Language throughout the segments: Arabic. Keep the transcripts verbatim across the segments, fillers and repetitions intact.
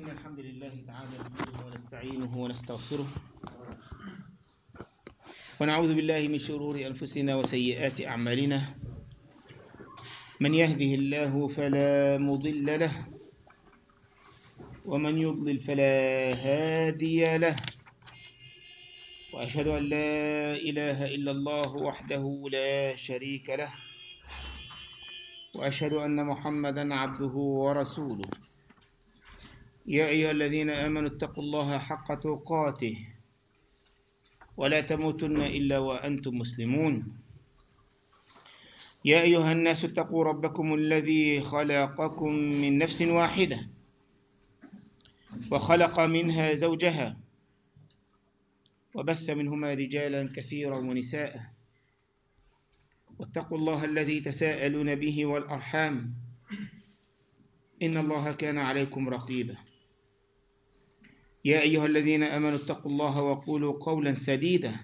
إن الحمد لله تعالى نحمده ونستعينه ونستغفره ونعوذ بالله من شرور أنفسنا وسيئات أعمالنا. من يهده الله فلا مضل له ومن يضلل فلا هادي له، وأشهد أن لا إله إلا الله وحده لا شريك له، وأشهد أن محمدًا عبده ورسوله. يا أيها الذين آمنوا اتقوا الله حق تقاته ولا تموتن إلا وأنتم مسلمون. يا أيها الناس اتقوا ربكم الذي خلقكم من نفس واحدة وخلق منها زوجها وبث منهما رجالا كثيرا ونساء، واتقوا الله الذي تساءلون به والأرحام إن الله كان عليكم رقيبا. يا أيها الذين آمنوا اتقوا الله وقولوا قولا سديدا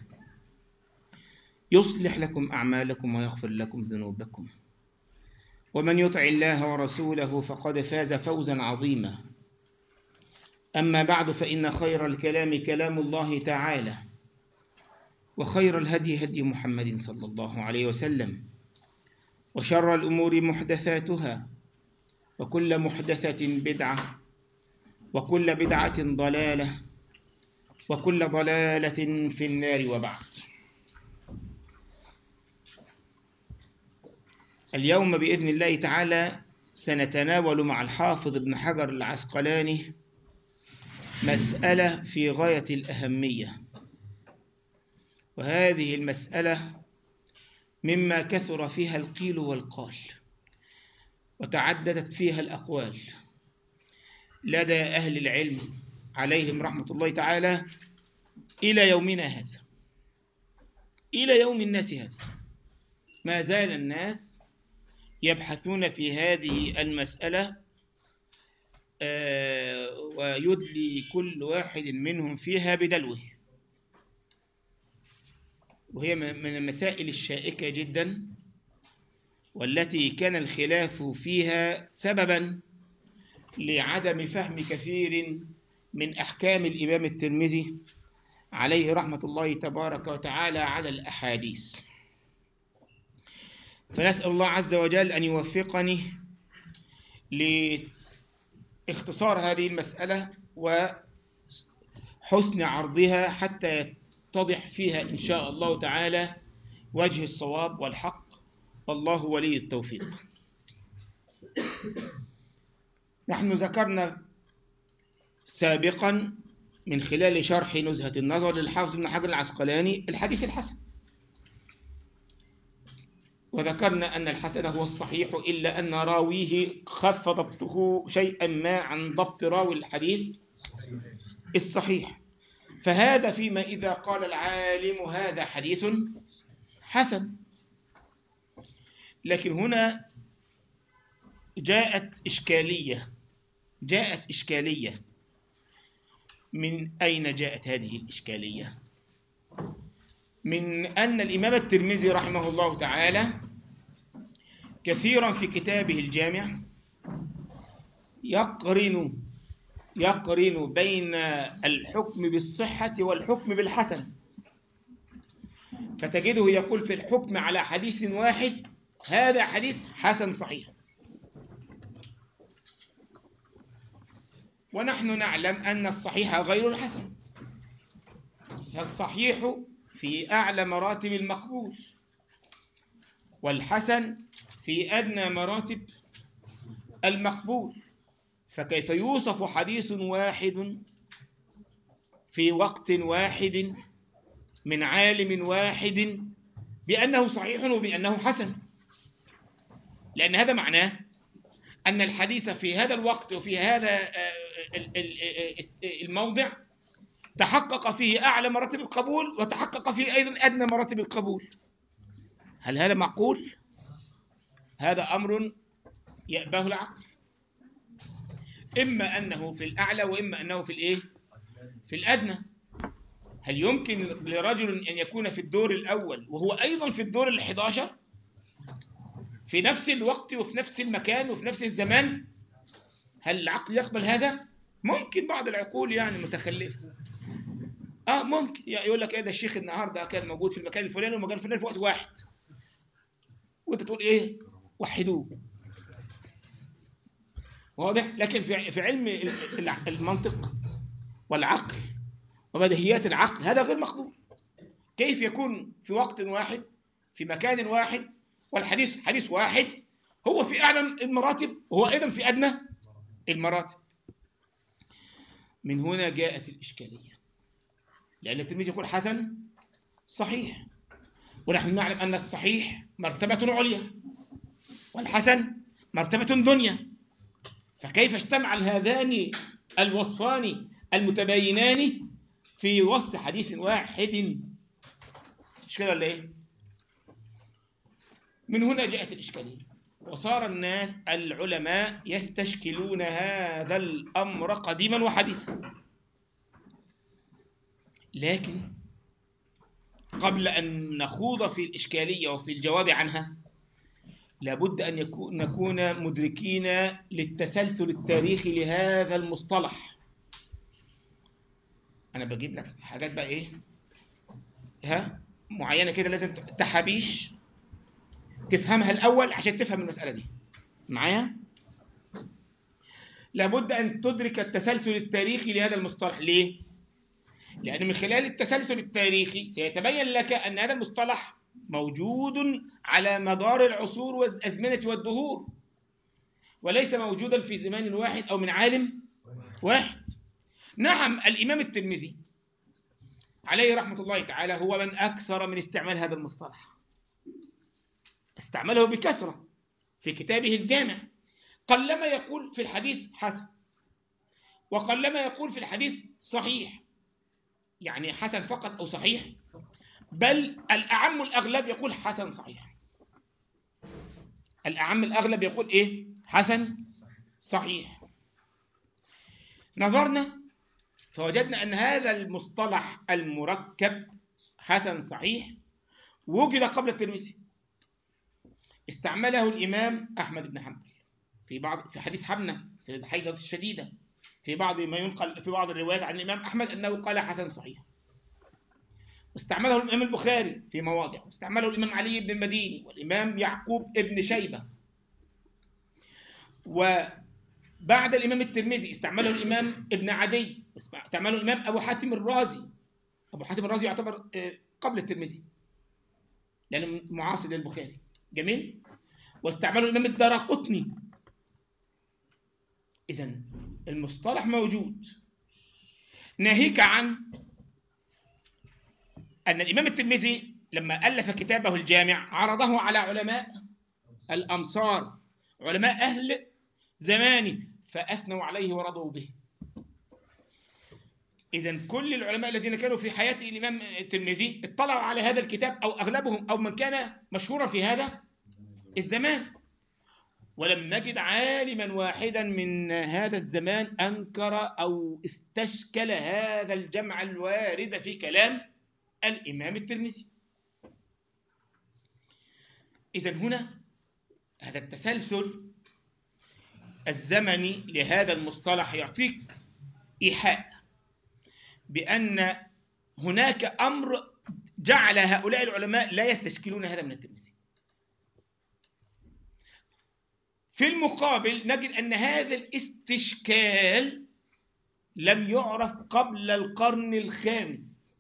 يصلح لكم أعمالكم ويغفر لكم ذنوبكم، ومن يطع الله ورسوله فقد فاز فوزا عظيما. أما بعد، فإن خير الكلام كلام الله تعالى، وخير الهدي هدي محمد صلى الله عليه وسلم، وشر الأمور محدثاتها، وكل محدثة بدعة، وكل بدعة ضلالة، وكل ضلالة في النار. وبعد، اليوم بإذن الله تعالى سنتناول مع الحافظ ابن حجر العسقلاني مسألة في غاية الأهمية، وهذه المسألة مما كثر فيها القيل والقال وتعددت فيها الأقوال لدى أهل العلم عليهم رحمة الله تعالى إلى يومنا هذا، إلى يوم الناس هذا ما زال الناس يبحثون في هذه المسألة، آه ويدلي كل واحد منهم فيها بدلوه، وهي من المسائل الشائكة جدا، والتي كان الخلاف فيها سببا لعدم فهم كثير من أحكام الإمام الترمذي عليه رحمة الله تبارك وتعالى على الأحاديث. فنسأل الله عز وجل أن يوفقني لاختصار هذه المسألة وحسن عرضها حتى يتضح فيها إن شاء الله تعالى وجه الصواب والحق، والله ولي التوفيق. نحن ذكرنا سابقا من خلال شرح نزهة النظر للحافظ ابن حجر العسقلاني الحديث الحسن، وذكرنا أن الحسن هو الصحيح إلا أن راويه خف ضبطه شيئا ما عن ضبط راوي الحديث الصحيح، فهذا فيما إذا قال العالم هذا حديث حسن. لكن هنا جاءت إشكالية جاءت إشكالية من أين جاءت هذه الإشكالية؟ من أن الإمام الترمذي رحمه الله تعالى كثيرا في كتابه الجامع يقرن يقرن بين الحكم بالصحة والحكم بالحسن، فتجده يقول في الحكم على حديث واحد هذا حديث حسن صحيح، ونحن نعلم أن الصحيح غير الحسن، فالصحيح في أعلى مراتب المقبول، والحسن في أدنى مراتب المقبول. فكيف يوصف حديث واحد في وقت واحد من عالم واحد بأنه صحيح وبأنه حسن؟ لأن هذا معناه أن الحديث في هذا الوقت وفي هذا الموضع تحقق فيه أعلى مراتب القبول وتحقق فيه أيضا أدنى مراتب القبول. هل هذا معقول؟ هذا أمر يأباه العقل، إما أنه في الأعلى وإما أنه في الإيه؟ في الأدنى. هل يمكن لرجل أن يكون في الدور الأول وهو أيضا في الدور الحادي عشر في نفس الوقت وفي نفس المكان وفي نفس الزمان؟ هل العقل يقبل هذا؟ ممكن بعض العقول يعني متخلفة، اه ممكن يقول لك ايه ده الشيخ النهارده كان موجود في المكان الفلاني والمكان الفلاني في وقت واحد، وانت تقول ايه وحدوه. واضح؟ لكن في في علم المنطق والعقل وبديهيات العقل هذا غير مقبول. كيف يكون في وقت واحد في مكان واحد والحديث حديث واحد، هو في اعلى المراتب وهو ايضا في ادنى المراتب؟ من هنا جاءت الاشكاليه، لان الترمذي يقول حسن صحيح، ونحن نعلم ان الصحيح مرتبه عليا والحسن مرتبه دنيا، فكيف اجتمع هذان الوصفان المتباينان في وصف حديث واحد؟ مش كده ولا ايه؟ من هنا جاءت الاشكاليه، وصار الناس العلماء يستشكلون هذا الامر قديما وحديثا. لكن قبل ان نخوض في الاشكاليه وفي الجواب عنها، لابد ان يكون نكون مدركين للتسلسل التاريخي لهذا المصطلح. انا بجيب لك حاجات بقى ايه ها معينه كده، لازم تحابيش تفهمها الاول عشان تفهم المساله دي معايا. لابد ان تدرك التسلسل التاريخي لهذا المصطلح. ليه؟ لان من خلال التسلسل التاريخي سيتبين لك ان هذا المصطلح موجود على مدار العصور والازمنه والدهور، وليس موجودا في زمان واحد او من عالم واحد. نعم، الامام الترمذي عليه رحمه الله تعالى هو من اكثر من استعمال هذا المصطلح، استعمله بكثره في كتابه الجامع. قلما يقول في الحديث حسن، وقلما يقول في الحديث صحيح، يعني حسن فقط أو صحيح، بل الأعم الأغلب يقول حسن صحيح. الأعم الأغلب يقول إيه؟ حسن صحيح. نظرنا فوجدنا أن هذا المصطلح المركب حسن صحيح وجد قبل الترمذي. استعمله الإمام أحمد بن حنبل في بعض في حديث حمنة في الحيضة الشديدة، في بعض ما ينقل في بعض الروايات عن الإمام أحمد أنه قال حسن صحيح. واستعمله الإمام البخاري في مواضع، واستعمله الإمام علي بن المديني والإمام يعقوب بن شيبة، وبعد الإمام الترمذي استعمله الإمام ابن عدي، استعمله الإمام أبو حاتم الرازي. أبو حاتم الرازي يعتبر قبل الترمذي لأنه معاصر للبخاري. جميل. واستعمله الإمام الدارقطني. إذن المصطلح موجود، ناهيك عن أن الإمام الترمذي لما ألف كتابه الجامع عرضه على علماء الأمصار، علماء أهل زمانه، فأثنوا عليه ورضوا به. إذن كل العلماء الذين كانوا في حياة الإمام الترمذي اطلعوا على هذا الكتاب، أو أغلبهم أو من كان مشهورا في هذا الزمان، ولم نجد عالما واحدا من هذا الزمان أنكر أو استشكل هذا الجمع الوارد في كلام الإمام الترمذي. إذن هنا هذا التسلسل الزمني لهذا المصطلح يعطيك إيحاء بأن هناك أمر جعل هؤلاء العلماء لا يستشكلون هذا من الترمذي. في المقابل نجد أن هذا الاستشكال لم يعرف قبل القرن الخامس.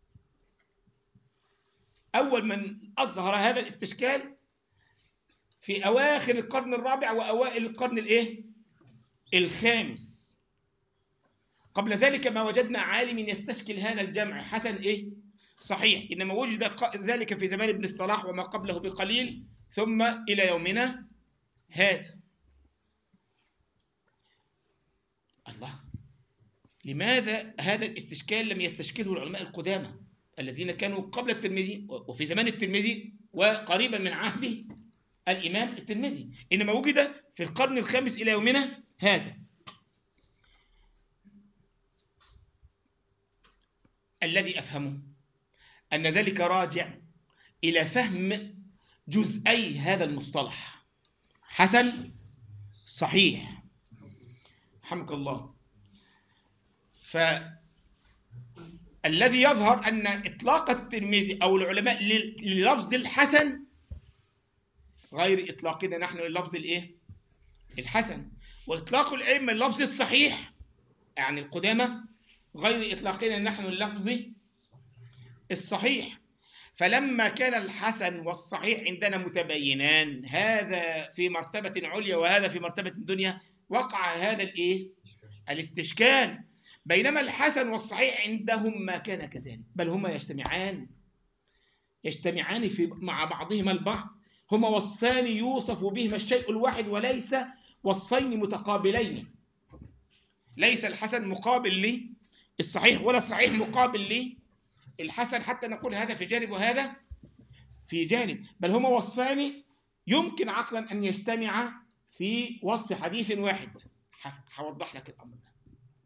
أول من أظهر هذا الاستشكال في أواخر القرن الرابع وأوائل القرن الإيه؟ الخامس. قبل ذلك ما وجدنا عالم يستشكل هذا الجمع حسن إيه؟ صحيح، إنما وجد ذلك في زمان ابن الصلاح وما قبله بقليل، ثم إلى يومنا هذا. الله، لماذا هذا الاستشكال لم يستشكله العلماء القدامى الذين كانوا قبل الترمذي وفي زمان الترمذي وقريبا من عهد الإمام الترمذي، إنما وجد في القرن الخامس إلى يومنا هذا؟ الذي أفهمه أن ذلك راجع إلى فهم جزئي هذا المصطلح حسن صحيح. حمك الله. فالذي يظهر أن إطلاق الترمذي أو العلماء للفظ الحسن غير إطلاقنا نحن للفظ الإيه؟ الحسن، وإطلاق الأئمة اللفظ الصحيح يعني القدامى غير إطلاقنا نحن اللفظ الصحيح. فلما كان الحسن والصحيح عندنا متباينان، هذا في مرتبة عليا وهذا في مرتبة دنيا، وقع هذا الإيه؟ الاستشكال. بينما الحسن والصحيح عندهم ما كان كذلك، بل هما يجتمعان يجتمعان في مع بعضهما البعض، هما وصفان يوصف بهما الشيء الواحد وليس وصفين متقابلين. ليس الحسن مقابل للصحيح ولا الصحيح مقابل للحسن حتى نقول هذا في جانب وهذا في جانب، بل هما وصفان يمكن عقلا أن يجتمع في وصف حديث واحد. هوضح لك الأمر ده.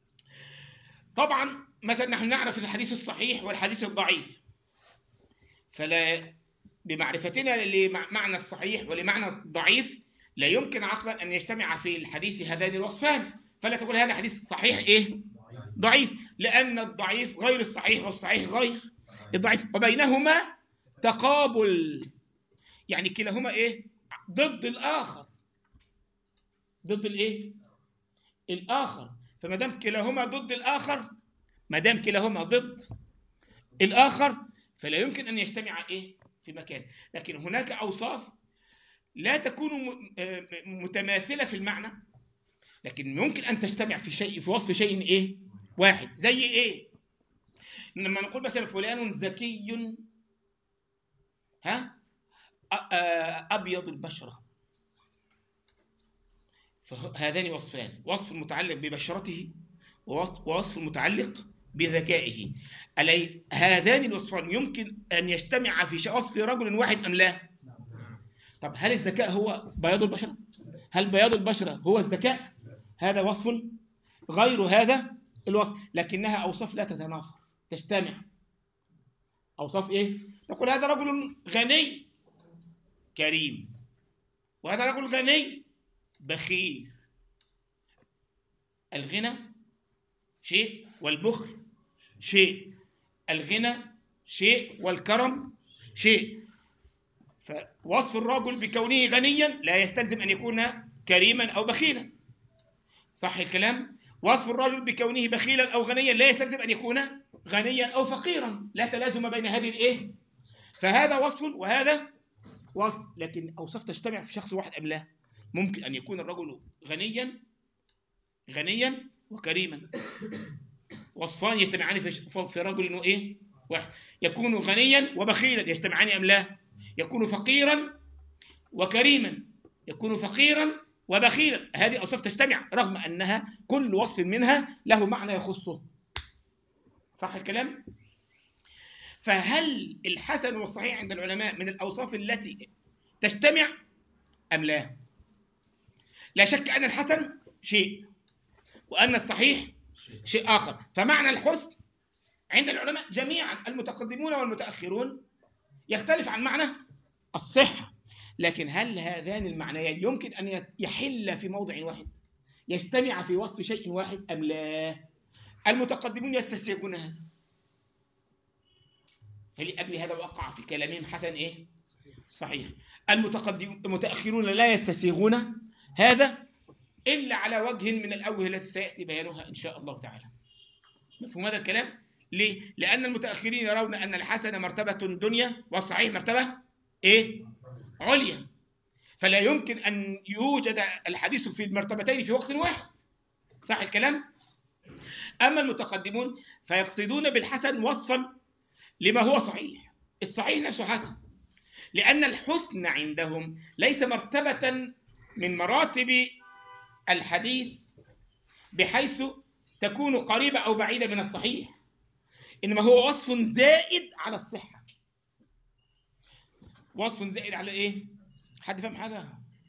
طبعا مثلا نحن نعرف الحديث الصحيح والحديث الضعيف، فلا بمعرفتنا لمعنى الصحيح ولمعنى الضعيف لا يمكن عقلا أن يجتمع في الحديث هذان الوصفان، فلا تقول هذا حديث صحيح إيه؟ ضعيف، لأن الضعيف غير الصحيح والصحيح غير الضعيف، وبينهما تقابل، يعني كلاهما إيه؟ ضد الآخر، ضد الإيه؟ الآخر. فما دام كلاهما ضد الآخر، ما دام كلاهما ضد الآخر فلا يمكن أن يجتمع إيه؟ في مكان. لكن هناك أوصاف لا تكون متماثلة في المعنى، لكن ممكن أن تجتمع في شيء، في وصف شيء إيه؟ واحد. زي إيه؟ لما نقول مثلا فلان ذكي ها أبيض البشرة، فهذان وصفان، وصف متعلق ببشرته ووصف متعلق بذكائه. ألي هذان الوصفان يمكن أن يجتمع في وصف رجل واحد أم لا؟ طب هل الذكاء هو بياض البشرة؟ هل بياض البشرة هو الذكاء؟ هذا وصف غير هذا الوصف، لكنها أوصاف لا تتنافر، تجتمع. أوصاف إيه؟ نقول هذا رجل غني كريم، وهذا رجل غني بخيل. الغنى شيء والبخل شيء، الغنى شيء والكرم شيء. فوصف الرجل بكونه غنيا لا يستلزم أن يكون كريما أو بخيلا، صح الكلام؟ وصف الرجل بكونه بخيلا أو غنيا لا يستلزم أن يكون غنيا أو فقيرا، لا تلازم بين هذه الإيه؟ فهذا وصف وهذا وصف، لكن أوصاف تجتمع في شخص واحد أم لا؟ ممكن أن يكون الرجل غنيا غنيا وكريما، وصفان يجتمعان في في رجل إنه إيه؟ واحد. يكون غنيا وبخيلا، يجتمعان أم لا؟ يكون فقيرا وكريما، يكون فقيرا وبخيلا، هذه أوصاف تجتمع رغم أنها كل وصف منها له معنى يخصه، صح الكلام؟ فهل الحسن والصحيح عند العلماء من الأوصاف التي تجتمع أم لا؟ لا شك أن الحسن شيء وأن الصحيح شيء آخر. فمعنى الحسن عند العلماء جميعا المتقدمون والمتأخرون يختلف عن معنى الصحة، لكن هل هذان المعنيان يمكن أن يحل في موضع واحد، يجتمع في وصف شيء واحد أم لا؟ المتقدمون يستسيغون هذا، فلأجل هذا وقع في كلامهم حسن إيه؟ صحيح. المتقدمون المتأخرون لا يستسيغون هذا إلا على وجه من الأوجه التي سيأتي بيانها إن شاء الله تعالى. مفهوم هذا الكلام؟ ليه؟ لأن المتأخرين يرون أن الحسن مرتبة دنيا والصحيح مرتبة إيه؟ عليا، فلا يمكن أن يوجد الحديث في المرتبتين في وقت واحد، صح الكلام؟ أما المتقدمون فيقصدون بالحسن وصفا لما هو صحيح، الصحيح نفسه حسن، لأن الحسن عندهم ليس مرتبة من مراتب الحديث بحيث تكون قريبة أو بعيدة من الصحيح، إنما هو وصف زائد على الصحة. وصف زائد على إيه؟ حد فهم حاجة؟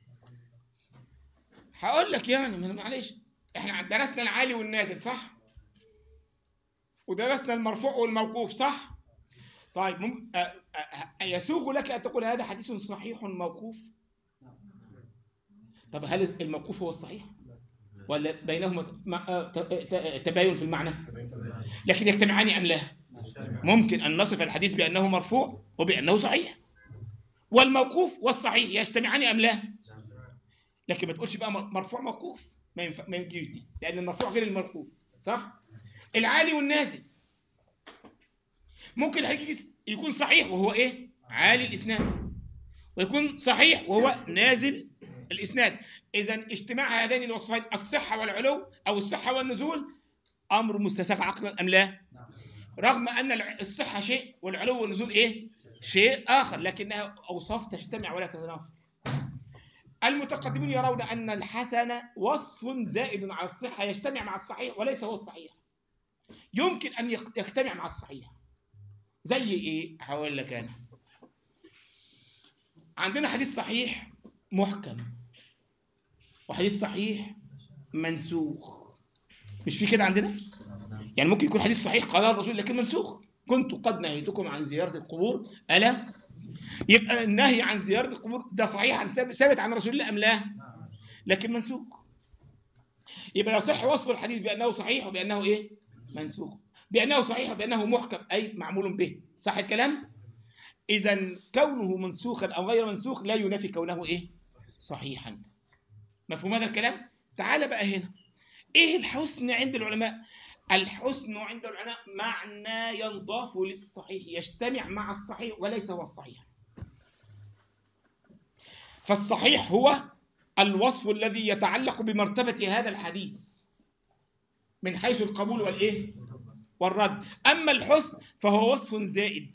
هقول لك يعني معلش، إحنا درسنا العالي والنازل صح؟ ودرسنا المرفوع والموقوف صح؟ طيب مم... أ... أ... يسوغ لك أن تقول هذا حديث صحيح موقوف؟ طب هل الموقوف هو الصحيح؟ ولا بينهما تباين في المعنى؟ لكن يجتمعان أم لا؟ ممكن أن نصف الحديث بأنه مرفوع وبأنه صحيح، والموقوف والصحيح يجتمعان أم لا؟ لكن ما تقولش بقى مرفوع موقوف، ما ينفع، ما يجيش دي، لأن المرفوع غير الموقوف، صح؟ العالي والنازل، ممكن الحديث يكون صحيح وهو إيه؟ عالي الإسناد، ويكون صحيح وهو نازل الإسناد. إذا اجتماع هذين الوصفين، الصحة والعلو أو الصحة والنزول، أمر مستساغ عقلا أم لا؟ رغم أن الصحة شيء والعلو والنزول إيه؟ شيء آخر، لكنها أوصاف تجتمع ولا تتنافر. المتقدمون يرون أن الحسن وصف زائد على الصحة يجتمع مع الصحيح وليس هو الصحيح، يمكن أن يجتمع مع الصحيح. زي إيه؟ هقول لك أنا. عندنا حديث صحيح محكم، وحديث صحيح منسوخ، مش في كده عندنا؟ يعني ممكن يكون حديث صحيح قال الرسول لكن منسوخ، كنت قد نهيتكم عن زيارة القبور ألا، يبقى النهي عن زيارة القبور ده صحيح عن ثابت عن رسول الله أم لا؟ لكن منسوخ. يبقى يصح وصف الحديث بأنه صحيح وبأنه إيه؟ منسوخ، بأنه صحيح وبأنه محكم أي معمول به، صح الكلام؟ إذا كونه منسوخا أو غير منسوخ لا ينافي كونه إيه؟ صحيحا. مفهوم هذا الكلام؟ تعال بقى هنا، إيه الحسن عند العلماء؟ الحسن عند العلماء معنى ينضاف للصحيح، يجتمع مع الصحيح وليس هو الصحيح. فالصحيح هو الوصف الذي يتعلق بمرتبة هذا الحديث من حيث القبول والإيه؟ والرد. أما الحسن فهو وصف زائد،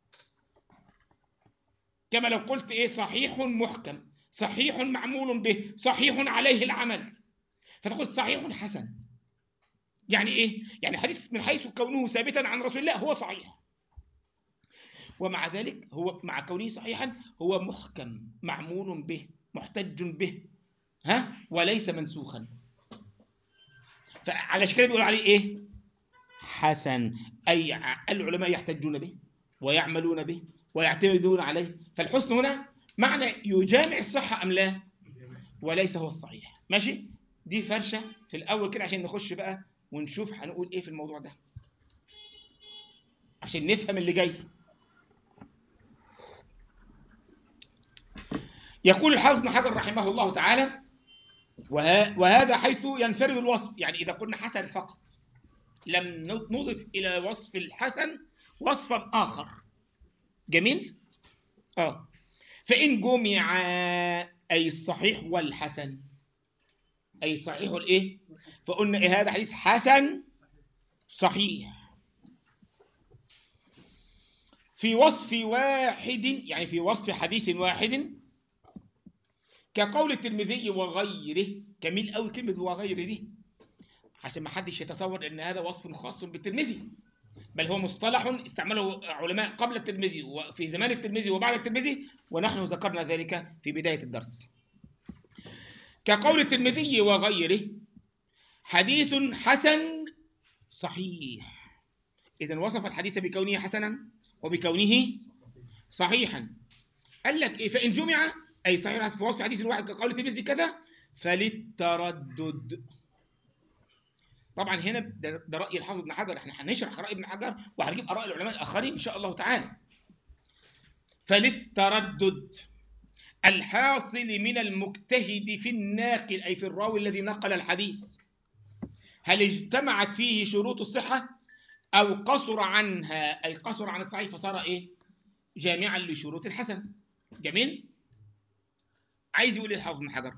كما لو قلت إيه؟ صحيح محكم، صحيح معمول به، صحيح عليه العمل، فتقول صحيح حسن. يعني إيه؟ يعني حديث من حيث كونه ثابتا عن رسول الله هو صحيح، ومع ذلك هو مع كونه صحيحا هو محكم معمول به محتج به، ها، وليس منسوخا. فعلى كده بيقول عليه ايه؟ حسن، اي العلماء يحتجون به ويعملون به ويعتمدون عليه. فالحسن هنا معنى يجامع الصحة ام لا، وليس هو الصحيح. ماشي؟ دي فرشة في الاول كده عشان نخش بقى ونشوف هنقول ايه في الموضوع ده عشان نفهم اللي جاي. يقول الحافظ بن حجر رحمه الله تعالى: وهذا حيث ينفرد الوصف، يعني إذا قلنا حسن فقط لم نضف إلى وصف الحسن وصفا آخر. جميل؟ آه فإن جمع أي الصحيح والحسن، أي الصحيح والإيه؟ فقلنا إيه؟ هذا حديث حسن صحيح في وصف واحد، يعني في وصف حديث واحد، كقول الترمذي وغيره. جميل قوي كلمة وغيره دي، عشان ما حدش يتصور ان هذا وصف خاص بالترمذي، بل هو مصطلح استعمله علماء قبل الترمذي وفي زمان الترمذي وبعد الترمذي، ونحن ذكرنا ذلك في بداية الدرس. كقول الترمذي وغيره حديث حسن صحيح، إذن وصف الحديث بكونه حسنا وبكونه صحيحا. قال لك إيه؟ فإن جمع أي صحيح في وصف حديث واحد كقول الترمذي كذا فللتردد. طبعا هنا ده, ده رأي الحافظ ابن حجر، احنا هنشرح رأي ابن حجر وهنجيب آراء العلماء الآخرين إن شاء الله تعالى. فللتردد الحاصل من المجتهد في الناقل، أي في الراوي الذي نقل الحديث، هل اجتمعت فيه شروط الصحة أو قصر عنها، أي قصر عن الصحيح فصار إيه؟ جامعا لشروط الحسن. جميل؟ عايز يقول إيه الحافظ ابن حجر؟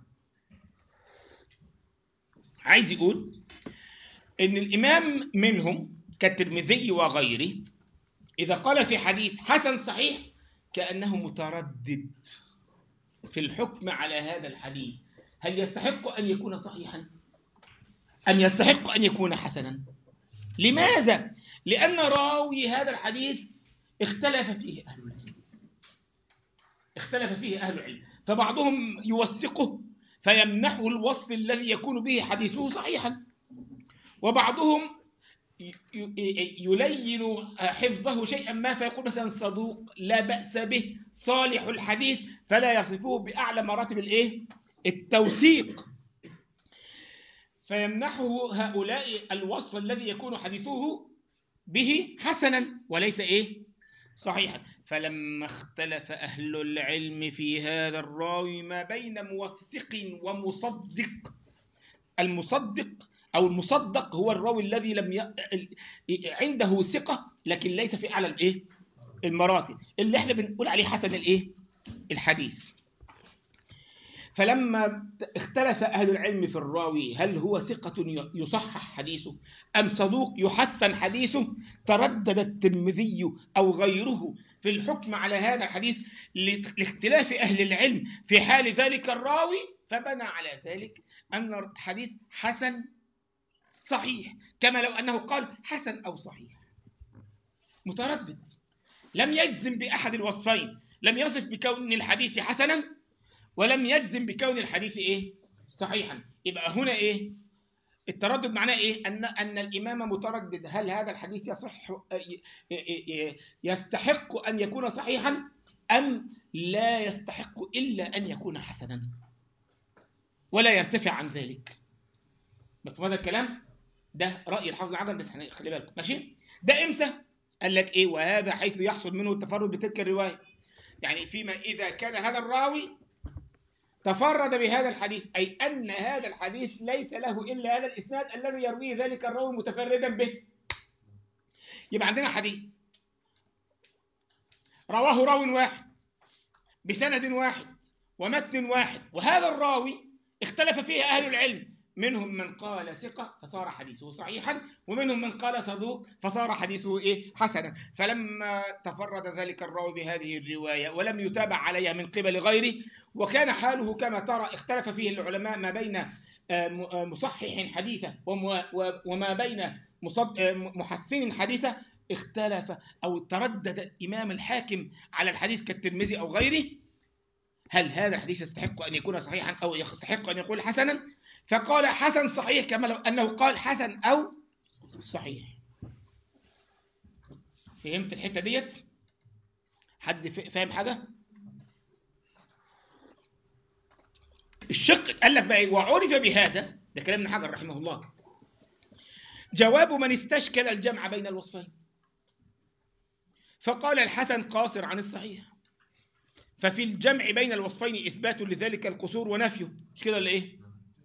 عايز يقول إن الإمام منهم كالترمذي وغيره إذا قال في حديث حسن صحيح كأنه متردد في الحكم على هذا الحديث، هل يستحق أن يكون صحيحا أم يستحق أن يكون حسنا؟ لماذا؟ لأن راوي هذا الحديث اختلف فيه أهل العلم، اختلف فيه أهل العلم، فبعضهم يوثقه فيمنحه الوصف الذي يكون به حديثه صحيحا، وبعضهم يلين حفظه شيئا ما فيقول مثلا صدوق لا بأس به صالح الحديث، فلا يصفه بأعلى مراتب الايه؟ التوثيق. فيمنحه هؤلاء الوصف الذي يكون حديثه به حسنا وليس إيه؟ صحيحا. فلما اختلف أهل العلم في هذا الراوي ما بين موثق ومصدق، المصدق أو المصدق هو الراوي الذي لم ي... عنده ثقة لكن ليس في أعلى الإيه؟ المراتب، اللي احنا بنقول عليه حسن الإيه؟ الحديث. فلما اختلف أهل العلم في الراوي هل هو ثقة يصحح حديثه أم صدوق يحسن حديثه، تردد الترمذي أو غيره في الحكم على هذا الحديث لاختلاف أهل العلم في حال ذلك الراوي، فبنى على ذلك أن الحديث حسن صحيح، كما لو أنه قال حسن أو صحيح، متردد، لم يجزم بأحد الوصفين، لم يصف بكون الحديث حسنا ولم يجزم بكون الحديث ايه؟ صحيحا. يبقى هنا ايه؟ التردد معناه ايه؟ ان ان الامام متردد هل هذا الحديث يصح يستحق ان يكون صحيحا ام لا يستحق الا ان يكون حسنا ولا يرتفع عن ذلك. مفهوم هذا الكلام؟ ده راي الحافظ بن حجر، بس خلي بالكم ماشي. ده امتى؟ قال لك ايه؟ وهذا حيث يحصل منه التفرد بتلك الروايه، يعني فيما اذا كان هذا الراوي تفرد بهذا الحديث، أي أن هذا الحديث ليس له إلا هذا الإسناد الذي يرويه ذلك الراوي متفردا به. يبقى عندنا حديث رواه راو واحد بسند واحد ومتن واحد، وهذا الراوي اختلف فيه أهل العلم، منهم من قال ثقة فصار حديثه صحيحا، ومنهم من قال صدوق فصار حديثه إيه؟ حسنا. فلما تفرد ذلك الراوي بهذه الرواية ولم يتابع عليها من قبل غيره، وكان حاله كما ترى اختلف فيه العلماء ما بين مصحح حديثه وما بين محسن حديثه، اختلف أو تردد الإمام الحاكم على الحديث كالترمذي أو غيره، هل هذا الحديث يستحق أن يكون صحيحا أو يستحق أن يقول حسنا؟ فقال حسن صحيح كما لو أنه قال حسن أو صحيح. فهمت الحتة ديت؟ حد فاهم حاجة؟ الشق قال لك بقى إيه؟ وعرف بهذا، ده كلام ابن حجر رحمه الله، جواب من استشكل الجمع بين الوصفين، فقال الحسن قاصر عن الصحيح، ففي الجمع بين الوصفين إثبات لذلك القصور ونفيه، مش كده ولا إيه؟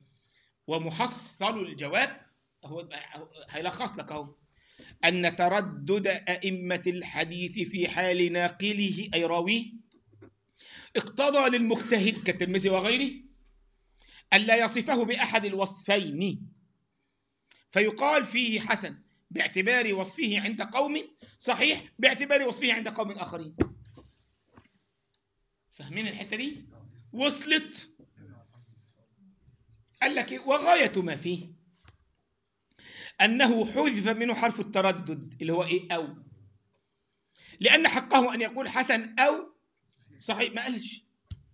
ومحصل الجواب هو هيلخص لك اهو، أن تردد أئمة الحديث في حال ناقله أي راويه اقتضى للمجتهد كالترمذي وغيره ألا يصفه بأحد الوصفين، فيقال فيه حسن باعتبار وصفه عند قوم، صحيح باعتبار وصفه عند قوم آخرين. فاهمين الحتة دي؟ وصلت؟ قال لك إيه؟ وغاية ما فيه أنه حذف منه حرف التردد اللي هو إيه؟ أو، لأن حقه أن يقول حسن أو صحيح، ما قالش.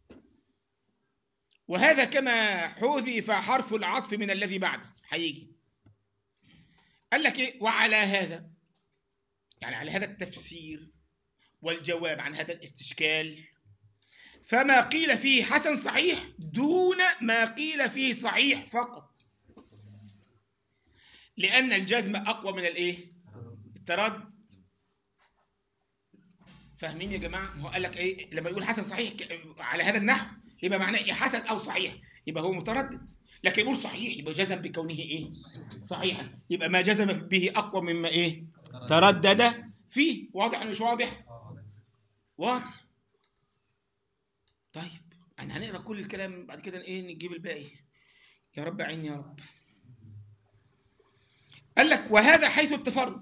وهذا كما حذف حرف العطف من الذي بعده هيجي. قال لك إيه؟ وعلى هذا، يعني على هذا التفسير والجواب عن هذا الاستشكال، فما قيل فيه حسن صحيح دون ما قيل فيه صحيح فقط، لأن الجزم أقوى من الإيه؟ التردد. فاهمين يا جماعة؟ هو قال لك إيه؟ لما يقول حسن صحيح على هذا النحو يبقى معناه إيه؟ حسن أو صحيح، يبقى هو متردد، لكن يقول صحيح يبقى جزم بكونه إيه؟ صحيحا، يبقى ما جزم به أقوى مما إيه؟ تردد فيه. واضح ولا مش واضح؟ واضح. طيب احنا هنقرا كل الكلام بعد كده ايه نجيب الباقي، يا رب عيني يا رب. قال لك وهذا حيث التفرد،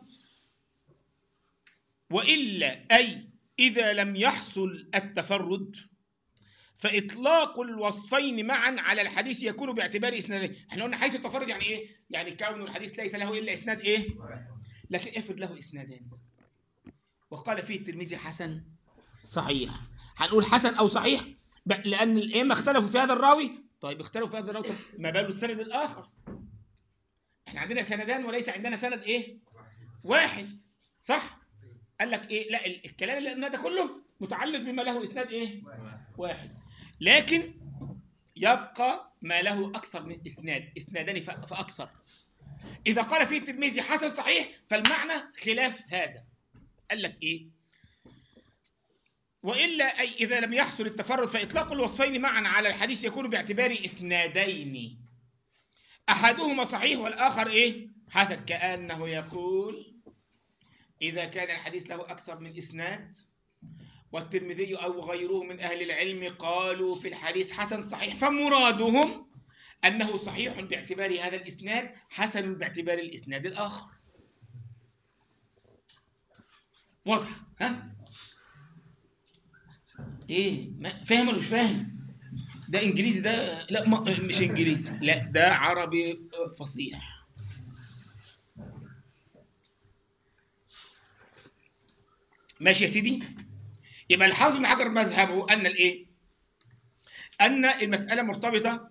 وإلا أي إذا لم يحصل التفرد فإطلاق الوصفين معا على الحديث يكون باعتبار إسناده. احنا قلنا حيث التفرد يعني إيه؟ يعني كون الحديث ليس له إلا إسناد إيه؟ لكن افرض له إسنادان وقال فيه الترمذي حسن صحيح، هنقول حسن أو صحيح لأن الأئمة اختلفوا في هذا الراوي. طيب اختلفوا في هذا الراوي، ما باله السند الآخر؟ احنا عندنا سندان وليس عندنا سند ايه؟ واحد، صح؟ قال لك ايه؟ لا الكلام اللي قلناه ده كله متعلق بما له اسناد ايه؟ واحد. لكن يبقى ما له أكثر من إسناد، إسنادان فأكثر. إذا قال فيه الترمذي حسن صحيح فالمعنى خلاف هذا. قال لك إيه؟ وإلا أي إذا لم يحصل التفرد فإطلاق الوصفين معا على الحديث يكون باعتبار إسنادين أحدهما صحيح والآخر إيه؟ حسن. كأنه يقول إذا كان الحديث له أكثر من إسناد والترمذي أو غيره من أهل العلم قالوا في الحديث حسن صحيح، فمرادهم أنه صحيح باعتبار هذا الإسناد، حسن باعتبار الإسناد الآخر. واضح؟ ها؟ إيه؟ فاهم ولا مش فاهم؟ ده إنجليزي ده؟ لا، مش إنجليزي، لا ده عربي فصيح. ماشي يا سيدي؟ يبقى الحافظ بن حجر مذهبه أن الإيه؟ أن المسألة مرتبطة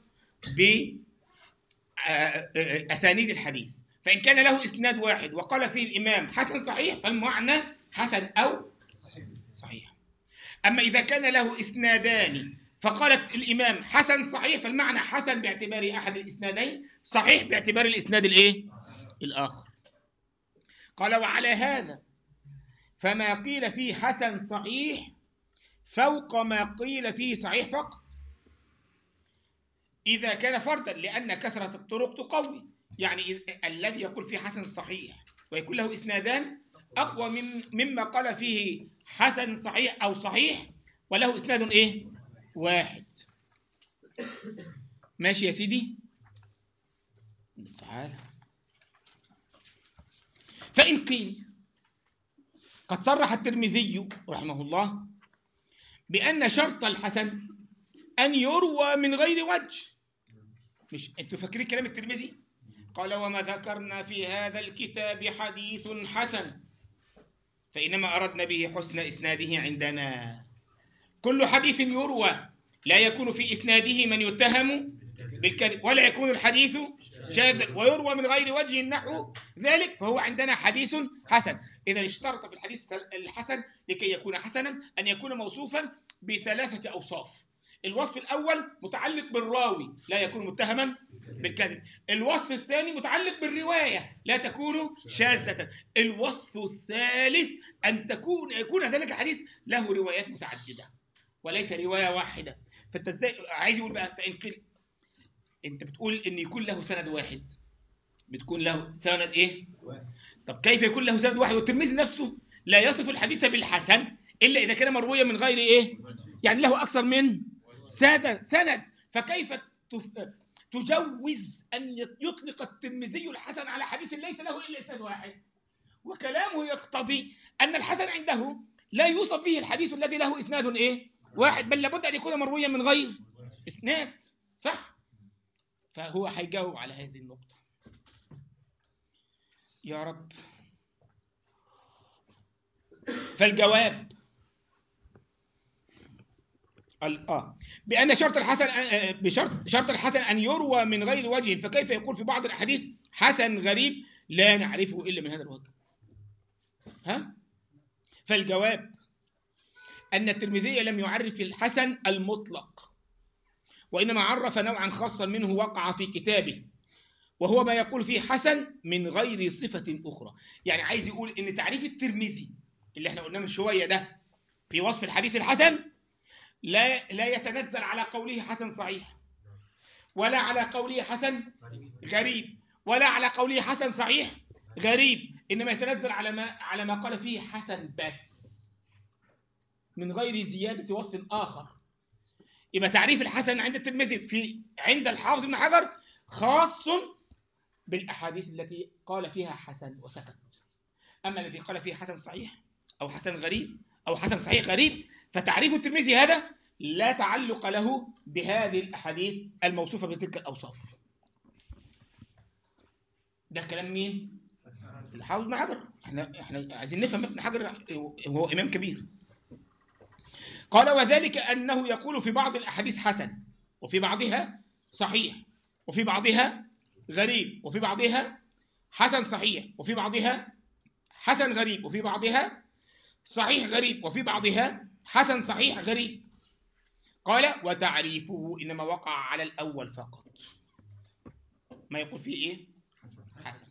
بأسانيد الحديث، فإن كان له إسناد واحد وقال فيه الإمام حسن صحيح فالمعنى حسن أو صحيح. أما إذا كان له إسنادان فقالت الإمام حسن صحيح فالمعنى حسن باعتبار أحد الإسنادين، صحيح باعتبار الإسناد الإيه؟ الآخر. قال وعلى هذا فما قيل فيه حسن صحيح فوق ما قيل فيه صحيح فقط إذا كان فردا، لأن كثرة الطرق تقوي. يعني الذي يقول فيه حسن صحيح ويكون له إسنادان أقوى من مما قال فيه حسن صحيح أو صحيح وله إسناد إيه؟ واحد. ماشي يا سيدي؟ تعال. فإن قيل قد صرح الترمذي رحمه الله بأن شرط الحسن أن يروى من غير وجه. مش أنتوا فاكرين كلام الترمذي؟ قال وما ذكرنا في هذا الكتاب حديث حسن فإنما أردنا به حسن إسناده عندنا. كل حديث يروى لا يكون في إسناده من يتهم بالكذب ولا يكون الحديث شاذ ويروى من غير وجه نحو ذلك فهو عندنا حديث حسن. إذا اشترط في الحديث الحسن لكي يكون حسنا أن يكون موصوفا بثلاثة أوصاف. الوصف الأول متعلق بالراوي لا يكون متهما بالكذب. الوصف الثاني متعلق بالرواية لا تكون شاذة. الوصف الثالث أن تكون يكون ذلك الحديث له روايات متعددة وليس رواية واحدة. فأنت ازاي عايز يقول بقى فإن قيل أنت بتقول إن يكون له سند واحد، بتكون له سند إيه؟ طب كيف يكون له سند واحد والترمذي نفسه لا يصف الحديث بالحسن إلا إذا كان مرويا من غير إيه؟ يعني له أكثر من سند سند فكيف تجوز أن يطلق الترمذي الحسن على حديث ليس له إلا إسناد واحد؟ وكلامه يقتضي أن الحسن عنده لا يوصف به الحديث الذي له إسناد إيه؟ واحد، بل لابد أن يكون مرويا من غير إسناد. صح؟ فهو هيجاوب على هذه النقطة. يا رب. فالجواب آه بأن شرط الحسن بشرط شرط الحسن أن يروى من غير وجه، فكيف يقول في بعض الأحاديث حسن غريب لا نعرفه إلا من هذا الوجه؟ ها؟ فالجواب أن الترمذي لم يعرف الحسن المطلق، وإنما عرف نوعا خاصا منه وقع في كتابه وهو ما يقول فيه حسن من غير صفة أخرى. يعني عايز يقول إن تعريف الترمذي اللي احنا قلناه من شوية ده في وصف الحديث الحسن لا لا يتنزل على قوله حسن صحيح ولا على قوله حسن غريب ولا على قوله حسن صحيح غريب، إنما يتنزل على ما على ما قال فيه حسن بس من غير زيادة وصف آخر. يبقى تعريف الحسن عند الترمذي في عند الحافظ بن حجر خاص بالأحاديث التي قال فيها حسن وسكت. أما الذي قال فيه حسن صحيح أو حسن غريب أو حسن صحيح غريب فتعريف الترمذي هذا لا تعلق له بهذه الأحاديث الموصوفة بتلك الأوصاف. ده كلام مين؟ الحافظ بن حجر. احنا احنا عايزين نفهم ابن حجر هو إمام كبير. قال وذلك أنه يقول في بعض الأحاديث حسن وفي بعضها صحيح وفي بعضها غريب وفي بعضها حسن صحيح وفي بعضها حسن غريب وفي بعضها صحيح غريب وفي بعضها حسن صحيح غريب. قال وتعريفه إنما وقع على الأول فقط، ما يقول فيه إيه؟ حسن, حسن.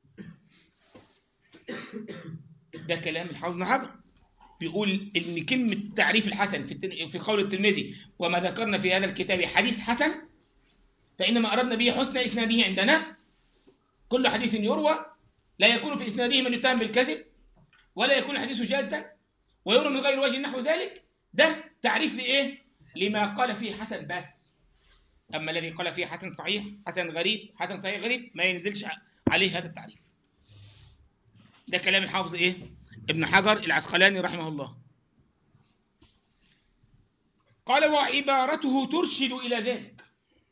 ده كلام الحافظ بن حجر، بيقول إن كلمة تعريف الحسن في في قول الترمذي وما ذكرنا في هذا الكتاب حديث حسن فإنما أردنا به حسن إسناده عندنا، كل حديث يروى لا يكون في إسناده من يتهم بالكذب ولا يكون الحديث شاذا ويروى من غير وجه نحو ذلك، ده تعريف لإيه؟ لما قال فيه حسن بس. أما الذي قال فيه حسن صحيح، حسن غريب، حسن صحيح غريب، ما ينزلش عليه هذا التعريف. ده كلام الحافظ إيه؟ ابن حجر العسقلاني رحمه الله. قال وعبارته ترشد إلى ذلك،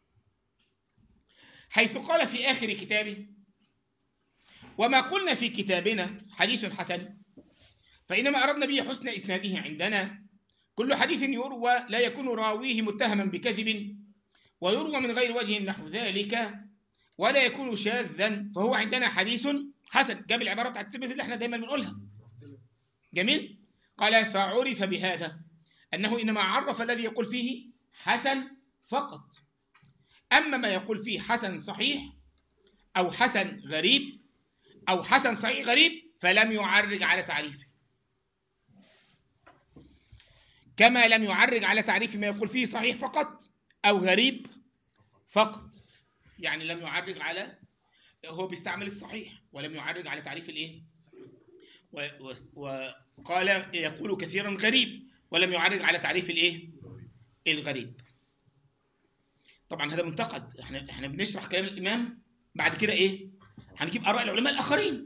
حيث قال في آخر كتابه وما قلنا في كتابنا حديث حسن فإنما أردنا به حسن إسناده عندنا، كل حديث يروى لا يكون راويه متهما بكذب ويروى من غير وجه نحو ذلك ولا يكون شاذا فهو عندنا حديث حسن. جاب العبارة بتاعت الترمذي اللي احنا دايما بنقولها. جميل. قال فعرف بهذا أنه إنما عرف الذي يقول فيه حسن فقط، أما ما يقول فيه حسن صحيح أو حسن غريب أو حسن صحيح غريب فلم يعرج على تعريفه، كما لم يعرج على تعريف ما يقول فيه صحيح فقط أو غريب فقط. يعني لم يعرج على، هو بيستعمل الصحيح ولم يعرج على تعريف الايه، وقال يقول كثيرا غريب ولم يعرج على تعريف الايه الغريب. طبعا هذا منتقد، احنا احنا بنشرح كلام الامام، بعد كده ايه هنجيب اراء العلماء الاخرين.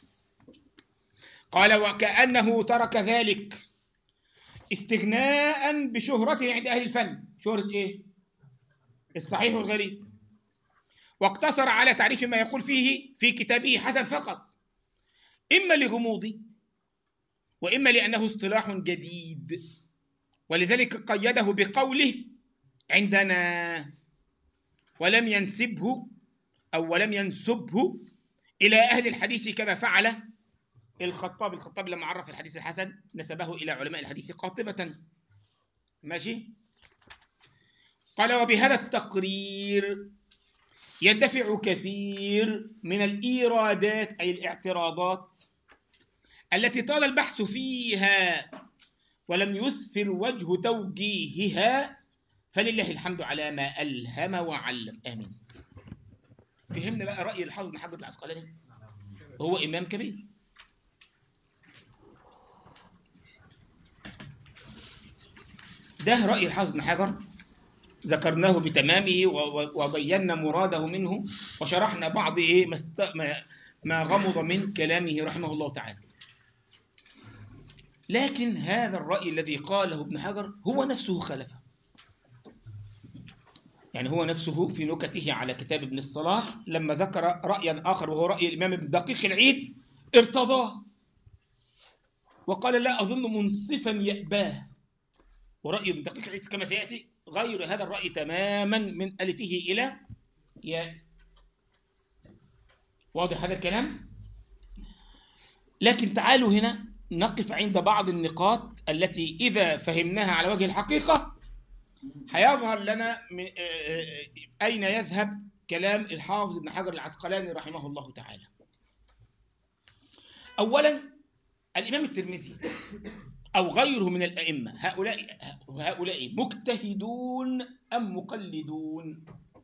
قال وكأنه ترك ذلك استغناء بشهرته عند اهل الفن، شهرة ايه الصحيح والغريب، واقتصر على تعريف ما يقول فيه في كتابه حسن فقط، إما لغموض وإما لأنه اصطلاح جديد، ولذلك قيده بقوله عندنا ولم ينسبه أو ولم ينسبه إلى أهل الحديث كما فعل الخطاب. الخطاب لما عرف الحديث الحسن نسبه إلى علماء الحديث قاطبة. ماشي. قال وبهذا التقرير يدفع كثير من الإيرادات أي الاعتراضات التي طال البحث فيها ولم يسفر وجه توجيهها، فلله الحمد على ما ألهم وعلم. آمين. فهمنا بقى رأي الحافظ بن حجر العسقلاني، هو إمام كبير. ده رأي الحافظ بن حجر، ذكرناه بتمامه وبينا مراده منه وشرحنا بعض إيه ما, ما غمض من كلامه رحمه الله تعالى. لكن هذا الرأي الذي قاله ابن حجر هو نفسه خلفه، يعني هو نفسه في نكته على كتاب ابن الصلاح لما ذكر رأيا آخر وهو رأي الإمام ابن دقيق العيد ارتضاه وقال لا أظن منصفا يأباه، ورأي ابن دقيق العيد كما سيأتي غير هذا الرأي تماما من ألفه إلى ياء. واضح هذا الكلام؟ لكن تعالوا هنا نقف عند بعض النقاط التي إذا فهمناها على وجه الحقيقة هيظهر لنا من أين يذهب كلام الحافظ ابن حجر العسقلاني رحمه الله تعالى. أولا الإمام الترمذي أو غيره من الأئمة هؤلاء هؤلاء مجتهدون أم مقلدون؟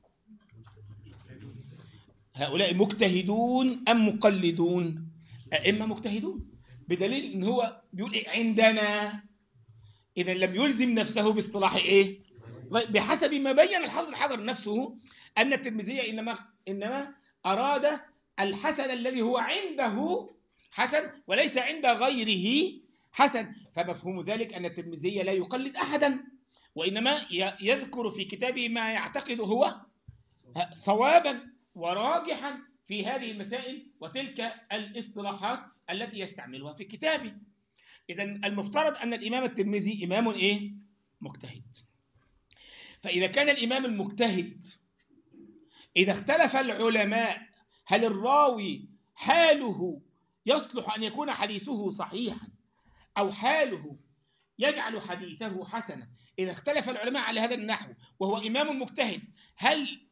هؤلاء مجتهدون أم مقلدون؟ أئمة مجتهدون، بدليل إن هو بيقول إيه عندنا، إذا لم يلزم نفسه باصطلاح إيه؟ بحسب ما بين الحافظ الحجر نفسه أن الترمذي إنما إنما أراد الحسن الذي هو عنده حسن وليس عند غيره حسن، فمفهوم ذلك أن الترمذي لا يقلد أحدا وإنما يذكر في كتابه ما يعتقد هو صوابا وراجحا في هذه المسائل وتلك الاصطلاحات التي يستعملها في كتابه. إذن المفترض أن الإمام الترمذي إمام إيه؟ مجتهد. فإذا كان الإمام المجتهد إذا اختلف العلماء هل الراوي حاله يصلح أن يكون حديثه صحيحا أو حاله يجعل حديثه حسنا. إذا اختلف العلماء على هذا النحو وهو إمام مجتهد، هل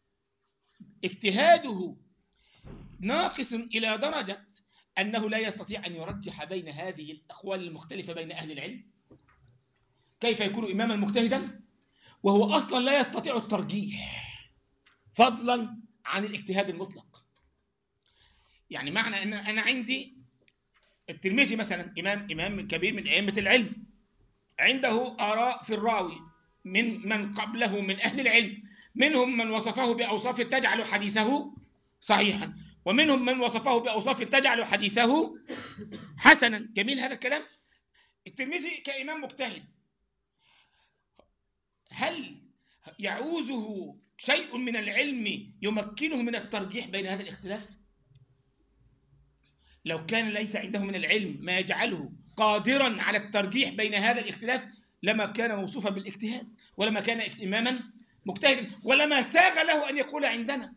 اجتهاده ناقص إلى درجة أنه لا يستطيع أن يرجح بين هذه الأقوال المختلفة بين أهل العلم؟ كيف يكون إماما مجتهدا وهو أصلا لا يستطيع الترجيح فضلا عن الاجتهاد المطلق؟ يعني معنى أن أنا عندي الترمذي مثلا إمام إمام كبير من أئمة العلم، عنده آراء في الراوي من من قبله من أهل العلم، منهم من وصفه بأوصاف تجعل حديثه صحيحا، ومنهم من وصفه بأوصاف تجعل حديثه حسنا. جميل هذا الكلام. الترمذي كإمام مجتهد، هل يعوزه شيء من العلم يمكنه من الترجيح بين هذا الاختلاف؟ لو كان ليس عنده من العلم ما يجعله قادرا على الترجيح بين هذا الاختلاف لما كان موصوفا بالاجتهاد، ولما كان إماما مجتهدا، ولما ساغ له أن يقول عندنا.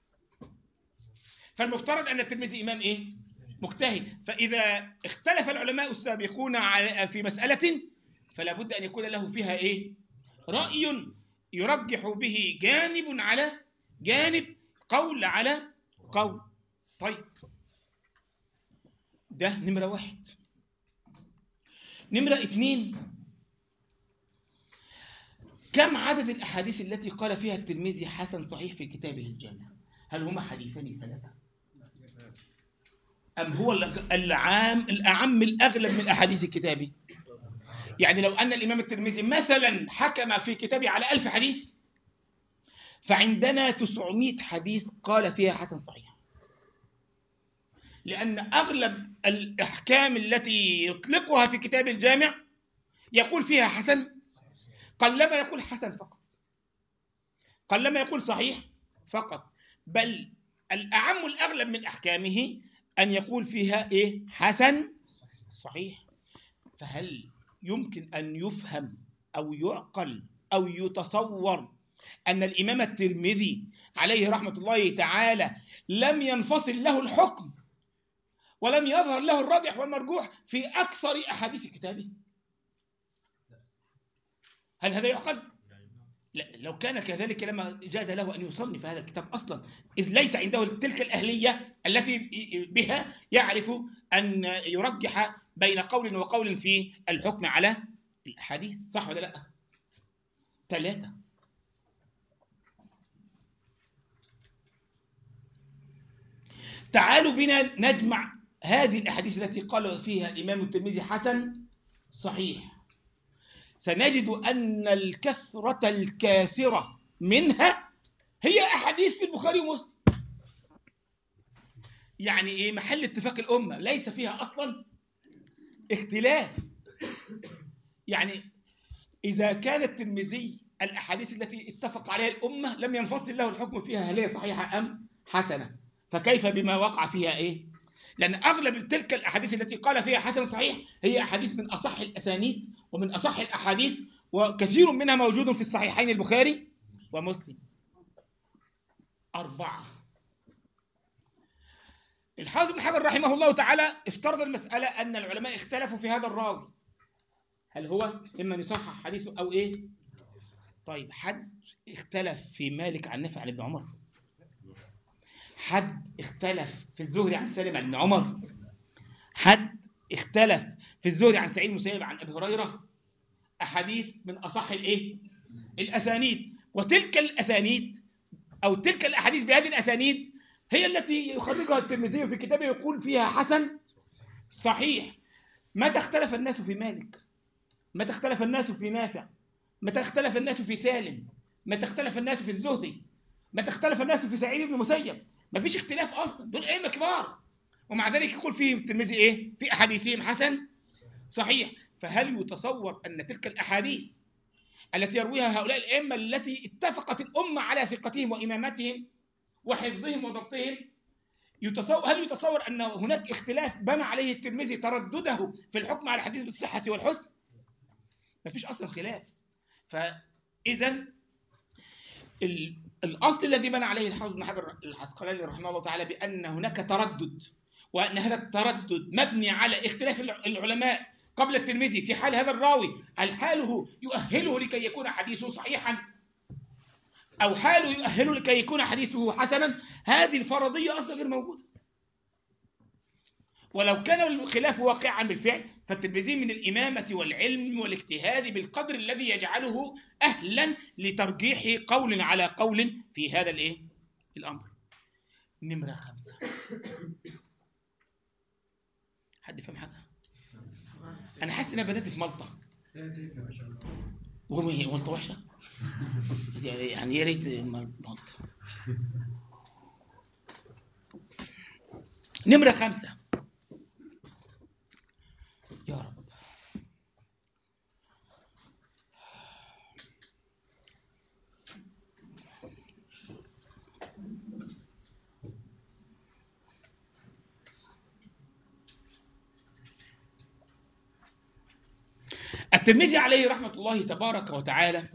فالمفترض أن الترمذي إمام إيه؟ مجتهد. فإذا اختلف العلماء السابقون في مسألة فلا بد أن يكون له فيها إيه؟ رأي يرجح به جانب على جانب، قول على قول. طيب، ده نمرة واحد. نمرة اثنين، كم عدد الأحاديث التي قال فيها الترمذي حسن صحيح في كتابه الجامع؟ هل هما حديثان ثلاثة؟ أم هو العام الأعم الأغلب من أحاديث كتابه؟ يعني لو أن الإمام الترمذي مثلا حكم في كتابه على ألف حديث، فعندنا تسعمائة حديث قال فيها حسن صحيح، لأن أغلب الأحكام التي يطلقها في كتاب الجامع يقول فيها حسن، قلما يقول حسن فقط، قلما يقول صحيح فقط، بل الأعم الأغلب من أحكامه أن يقول فيها إيه؟ حسن صحيح. فهل يمكن أن يفهم أو يعقل أو يتصور أن الإمام الترمذي عليه رحمة الله تعالى لم ينفصل له الحكم ولم يظهر له الراجح والمرجوح في أكثر أحاديث كتابه؟ هل هذا يعقل؟ لا. لو كان كذلك لما جاز له أن يصنف هذا الكتاب أصلا، إذ ليس عنده تلك الأهلية التي بها يعرف أن يرجح بين قول وقول في الحكم على الأحاديث. صح ولا لا؟ ثلاثة، تعالوا بنا نجمع هذه الأحاديث التي قال فيها الإمام الترمذي حسن صحيح. سنجد أن الكثرة الكاثرة منها هي أحاديث في البخاري ومسلم. يعني إيه؟ محل اتفاق الأمة، ليس فيها أصلا اختلاف. يعني إذا كان الترمذي الأحاديث التي اتفق عليها الأمة لم ينفصل له الحكم فيها هل هي صحيحة أم حسنة، فكيف بما وقع فيها إيه؟ لأن أغلب تلك الأحاديث التي قال فيها حسن صحيح هي أحاديث من أصح الأسانيد ومن أصح الأحاديث، وكثير منها موجود في الصحيحين البخاري ومسلم. أربعة، الحافظ بن حجر رحمه الله تعالى افترض المسألة أن العلماء اختلفوا في هذا الراوي، هل هو ممن يصحح حديثه أو إيه؟ طيب، حد اختلف في مالك عن نافع عن ابن عمر؟ حد اختلف في الزهري عن سالم عن ابن عمر؟ حد اختلف في الزهري عن سعيد المسيب عن ابي هريره؟ احاديث من اصح الايه؟ الاسانيد. وتلك الاسانيد او تلك الاحاديث بهذه الاسانيد هي التي يخرجها الترمذي في كتابه يقول فيها حسن صحيح. متى اختلف الناس في مالك؟ متى اختلف الناس في نافع؟ متى اختلف الناس في سالم؟ متى اختلف الناس في الزهري؟ متى اختلف الناس في سعيد بن المسيب؟ ما فيش اختلاف اصلا، دول ائمه كبار، ومع ذلك يقول فيه الترمذي ايه؟ في احاديثهم حسن صحيح. فهل يتصور ان تلك الاحاديث التي يرويها هؤلاء الائمه التي اتفقت الامه على ثقتهم وامامتهم وحفظهم وضبطهم، يتصور هل يتصور ان هناك اختلاف بنى عليه الترمذي تردده في الحكم على الحديث بالصحه والحسن؟ ما فيش اصلا خلاف. فاذا الاصل الذي بنى عليه الحافظ بن حجر العسقلاني رحمه الله تعالى بان هناك تردد، وان هذا التردد مبني على اختلاف العلماء قبل الترمذي في حال هذا الراوي، هل حاله يؤهله لكي يكون حديثه صحيحا أو حاله يؤهله لكي يكون حديثه حسنا؟ هذه الفرضية أصلا غير موجودة. ولو كان الخلاف واقعا بالفعل فالترمذي من الإمامة والعلم والاجتهاد بالقدر الذي يجعله أهلا لترجيح قول على قول في هذا الإيه؟ الأمر. نمرة خمسة، حد فهم حاجة؟ أنا حاسس إن أنا بنادي في ملطة. وهم هي ملطة وحشة؟ يعني يا ريت ملطة. نمرة خمسة، يا رب، الترمذي عليه رحمة الله تبارك وتعالى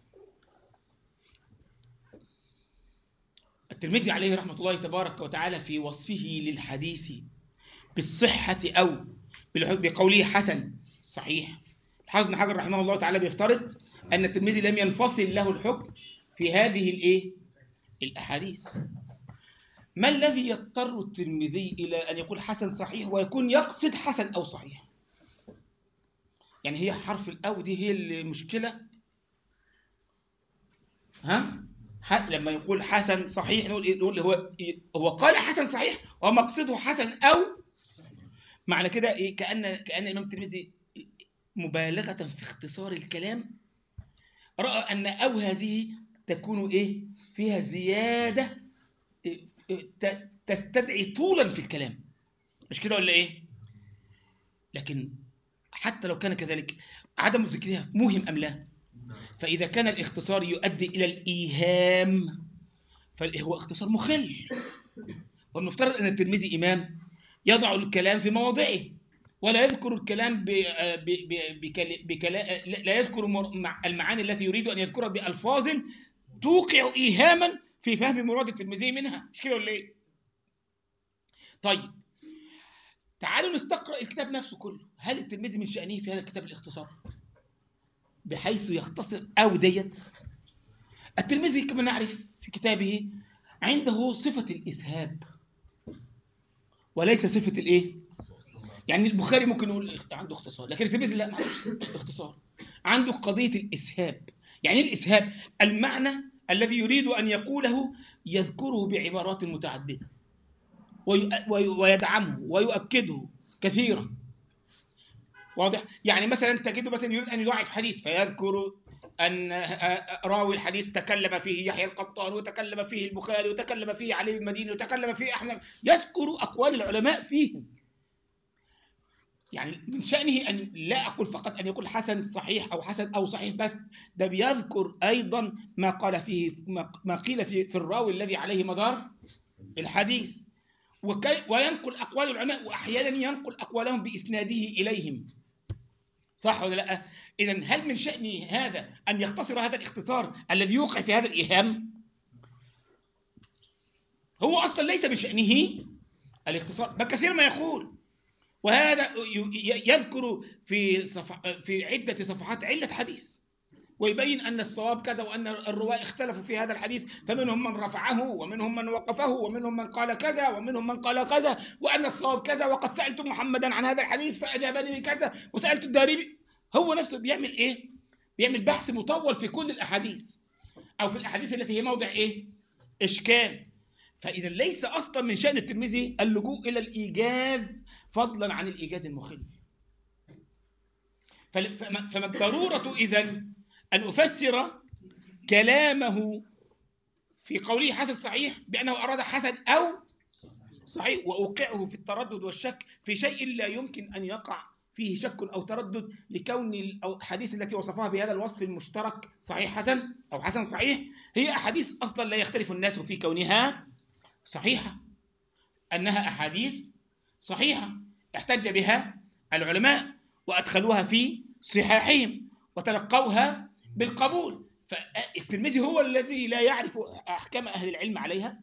الترمذي عليه رحمة الله تبارك وتعالى في وصفه للحديث بالصحة أو بقوله حسن صحيح، الحافظ بن حجر رحمه الله تعالى بيفترض أن الترمذي لم ينفصل له الحكم في هذه الإيه؟ الأحاديث. ما الذي يضطر الترمذي إلى أن يقول حسن صحيح ويكون يقصد حسن أو صحيح؟ يعني هي حرف الأو دي هي المشكلة؟ ها؟ لما يقول حسن صحيح نقول نقول هو هو قال حسن صحيح ومقصده حسن أو معنى كده إيه؟ كأن كأن الإمام الترمذي مبالغة في اختصار الكلام رأى أن أو هذه تكون إيه؟ فيها زيادة تستدعي طولا في الكلام، مش كده ولا إيه؟ لكن حتى لو كان كذلك عدم ذكرها مهم أم لا؟ فإذا كان الاختصار يؤدي إلى الإيهام فهو اختصار مخل. والمفترض أن الترمذي إمام يضع الكلام في مواضعه ولا يذكر الكلام ب ب ب بكلا لا يذكر المعاني التي يريد أن يذكرها بألفاظ توقع إيهاما في فهم مراد الترمذي منها، مش كده ولا إيه؟ طيب تعالوا نستقرأ الكتاب نفسه كله. هل الترمذي من شأنه في هذا الكتاب الاختصار بحيث يختصر أو ديت؟ الترمذي كما نعرف في كتابه عنده صفة الإسهاب وليس صفة الإيه؟ يعني البخاري ممكن نقول عنده اختصار، لكن الترمذي لا، ما عندوش اختصار، عنده قضية الإسهاب. يعني ايه الإسهاب؟ المعنى الذي يريد أن يقوله يذكره بعبارات متعددة ويدعمه ويؤكده كثيرا. واضح؟ يعني مثلا تجد مثلا يريد أن يضاعف حديث فيذكر أن راوي الحديث تكلم فيه يحيى القطان وتكلم فيه البخاري وتكلم فيه علي المديني وتكلم فيه أحمد، يذكر أقوال العلماء فيه. يعني من شأنه أن لا أقول فقط أن يقول حسن صحيح أو حسن أو صحيح بس، ده بيذكر أيضا ما قال فيه ما قيل في, في الراوي الذي عليه مدار الحديث، وكي وينقل أقوال العلماء وأحيانا ينقل أقوالهم بإسناده إليهم. صح ولا لا؟ إذن هل من شأن هذا أن يختصر هذا الاختصار الذي يوقع في هذا الإيهام؟ هو أصلا ليس من شأنه الاختصار، بل كثير ما يقول، وهذا يذكر في صفح في عدة صفحات علة حديث ويبين أن الصواب كذا وأن الرواة اختلفوا في هذا الحديث، فمنهم من رفعه ومنهم من وقفه ومنهم من قال كذا ومنهم من قال كذا، وأن الصواب كذا، وقد سألت محمدا عن هذا الحديث فأجابني بكذا، وسألت الدارمي. هو نفسه بيعمل إيه؟ بيعمل بحث مطول في كل الأحاديث أو في الأحاديث التي هي موضع إيه؟ إشكال. فإذا ليس أصلا من شأن الترمذي اللجوء إلى الإيجاز فضلا عن الإيجاز المخل. فما الضرورة إذن أن أفسر كلامه في قوله حسن صحيح بأنه أراد حسن أو صحيح، وأوقعه في التردد والشك في شيء لا يمكن أن يقع فيه شك أو تردد لكون الأحاديث التي وصفها بهذا الوصف المشترك صحيح حسن أو حسن صحيح هي أحاديث أصلا لا يختلف الناس في كونها صحيحة، أنها أحاديث صحيحة احتج بها العلماء وأدخلوها في صحاحهم وتلقوها بالقبول. فالترمذي هو الذي لا يعرف أحكام أهل العلم عليها.